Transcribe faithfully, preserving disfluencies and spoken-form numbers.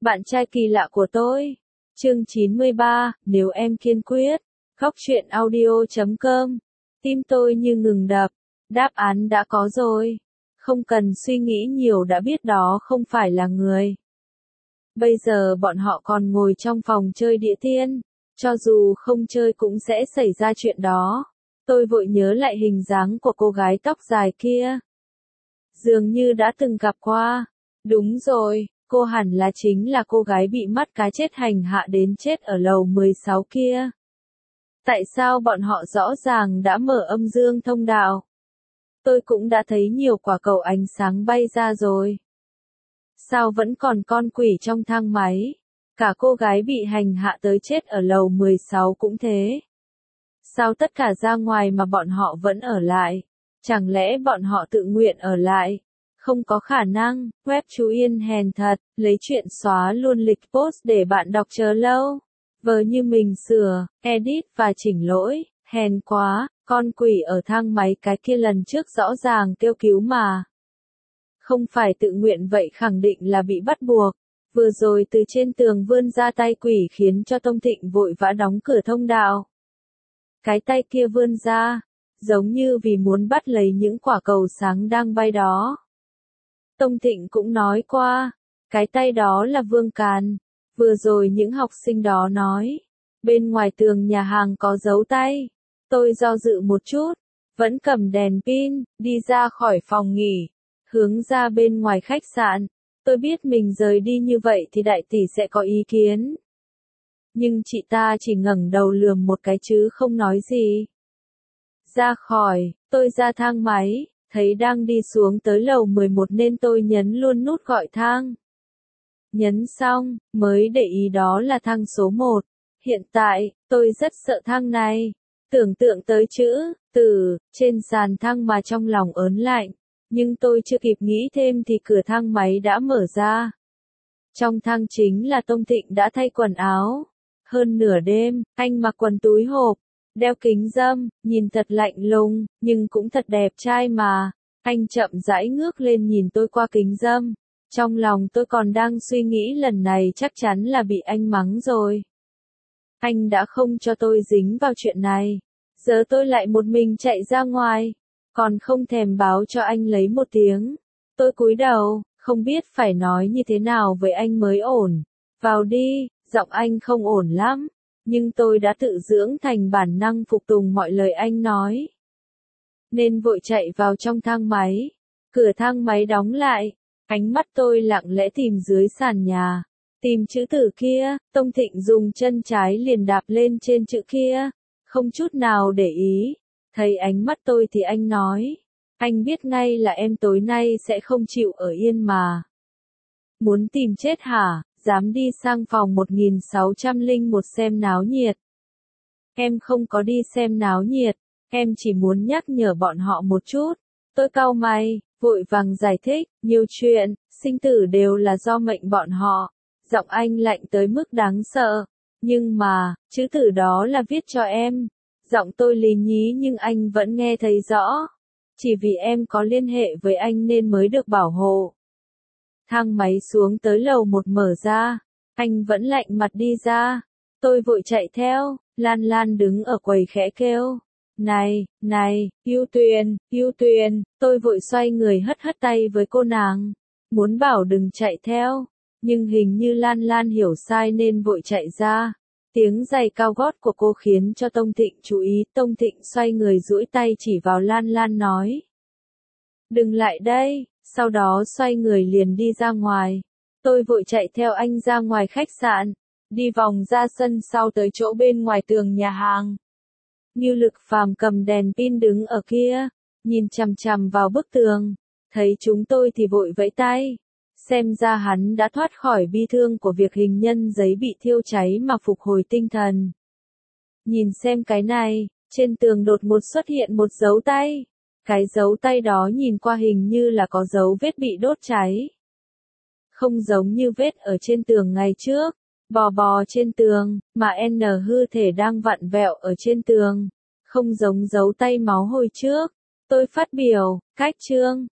Bạn trai kỳ lạ của tôi. Chương chín mươi ba, nếu em kiên quyết. Góc truyện audio chấm com. Tim tôi như ngừng đập. Đáp án đã có rồi. Không cần suy nghĩ nhiều đã biết đó không phải là người. Bây giờ bọn họ còn ngồi trong phòng chơi đĩa tiên. Cho dù không chơi cũng sẽ xảy ra chuyện đó. Tôi vội nhớ lại hình dáng của cô gái tóc dài kia. Dường như đã từng gặp qua. Đúng rồi, cô hẳn là chính là cô gái bị mắt cá chết hành hạ đến chết ở lầu mười sáu kia. Tại sao bọn họ rõ ràng đã mở âm dương thông đạo? Tôi cũng đã thấy nhiều quả cầu ánh sáng bay ra rồi. Sao vẫn còn con quỷ trong thang máy? Cả cô gái bị hành hạ tới chết ở lầu mười sáu cũng thế. Sao tất cả ra ngoài mà bọn họ vẫn ở lại? Chẳng lẽ bọn họ tự nguyện ở lại? Không có khả năng, web chú Yên hèn thật, lấy chuyện xóa luôn lịch post để bạn đọc chờ lâu. Vờ như mình sửa, edit và chỉnh lỗi, hèn quá, con quỷ ở thang máy cái kia lần trước rõ ràng kêu cứu mà. Không phải tự nguyện vậy khẳng định là bị bắt buộc. Vừa rồi từ trên tường vươn ra tay quỷ khiến cho Tông Thịnh vội vã đóng cửa thông đạo. Cái tay kia vươn ra, giống như vì muốn bắt lấy những quả cầu sáng đang bay đó. Tông Thịnh cũng nói qua, cái tay đó là Vương Càn. Vừa rồi những học sinh đó nói, bên ngoài tường nhà hàng có dấu tay. Tôi do dự một chút, vẫn cầm đèn pin, đi ra khỏi phòng nghỉ, hướng ra bên ngoài khách sạn. Tôi biết mình rời đi như vậy thì đại tỷ sẽ có ý kiến. Nhưng chị ta chỉ ngẩng đầu lườm một cái chứ không nói gì. Ra khỏi, tôi ra thang máy, thấy đang đi xuống tới lầu mười một nên tôi nhấn luôn nút gọi thang. Nhấn xong, mới để ý đó là thang số một. Hiện tại, tôi rất sợ thang này. Tưởng tượng tới chữ, từ, trên sàn thang mà trong lòng ớn lạnh. Nhưng tôi chưa kịp nghĩ thêm thì cửa thang máy đã mở ra. Trong thang chính là Tông Thịnh đã thay quần áo. Hơn nửa đêm, anh mặc quần túi hộp, đeo kính râm, nhìn thật lạnh lùng, nhưng cũng thật đẹp trai mà. Anh chậm rãi ngước lên nhìn tôi qua kính râm. Trong lòng tôi còn đang suy nghĩ lần này chắc chắn là bị anh mắng rồi. Anh đã không cho tôi dính vào chuyện này. Giờ tôi lại một mình chạy ra ngoài. Còn không thèm báo cho anh lấy một tiếng. Tôi cúi đầu, không biết phải nói như thế nào với anh mới ổn. Vào đi, giọng anh không ổn lắm. Nhưng tôi đã tự dưỡng thành bản năng phục tùng mọi lời anh nói. Nên vội chạy vào trong thang máy. Cửa thang máy đóng lại. Ánh mắt tôi lặng lẽ tìm dưới sàn nhà. Tìm chữ từ kia, Tông Thịnh dùng chân trái liền đạp lên trên chữ kia. Không chút nào để ý. Thấy ánh mắt tôi thì anh nói. Anh biết ngay là em tối nay sẽ không chịu ở yên mà. Muốn tìm chết hả? Dám đi sang phòng một nghìn sáu trăm lẻ một xem náo nhiệt. Em không có đi xem náo nhiệt. Em chỉ muốn nhắc nhở bọn họ một chút. Tôi cau mày, vội vàng giải thích, nhiều chuyện, sinh tử đều là do mệnh bọn họ. Giọng anh lạnh tới mức đáng sợ. Nhưng mà, chữ tử đó là viết cho em. Giọng tôi lì nhí nhưng anh vẫn nghe thấy rõ. Chỉ vì em có liên hệ với anh nên mới được bảo hộ. Thang máy xuống tới lầu một mở ra. Anh vẫn lạnh mặt đi ra. Tôi vội chạy theo. Lan Lan đứng ở quầy khẽ kêu. Này, này, Yêu Tuyền, Yêu Tuyền. Tôi vội xoay người hất hất tay với cô nàng. Muốn bảo đừng chạy theo. Nhưng hình như Lan Lan hiểu sai nên vội chạy ra. Tiếng giày cao gót của cô khiến cho Tông Thịnh chú ý. Tông Thịnh xoay người duỗi tay chỉ vào Lan Lan nói. Đừng lại đây. Sau đó xoay người liền đi ra ngoài. Tôi vội chạy theo anh ra ngoài khách sạn. Đi vòng ra sân sau tới chỗ bên ngoài tường nhà hàng. Như Lực Phàm cầm đèn pin đứng ở kia. Nhìn chằm chằm vào bức tường. Thấy chúng tôi thì vội vẫy tay. Xem ra hắn đã thoát khỏi bi thương của việc hình nhân giấy bị thiêu cháy mà phục hồi tinh thần. Nhìn xem cái này, trên tường đột ngột xuất hiện một dấu tay. Cái dấu tay đó nhìn qua hình như là có dấu vết bị đốt cháy. Không giống như vết ở trên tường ngày trước, bò bò trên tường, mà N hư thể đang vặn vẹo ở trên tường. Không giống dấu tay máu hồi trước. Tôi phát biểu, cách chương,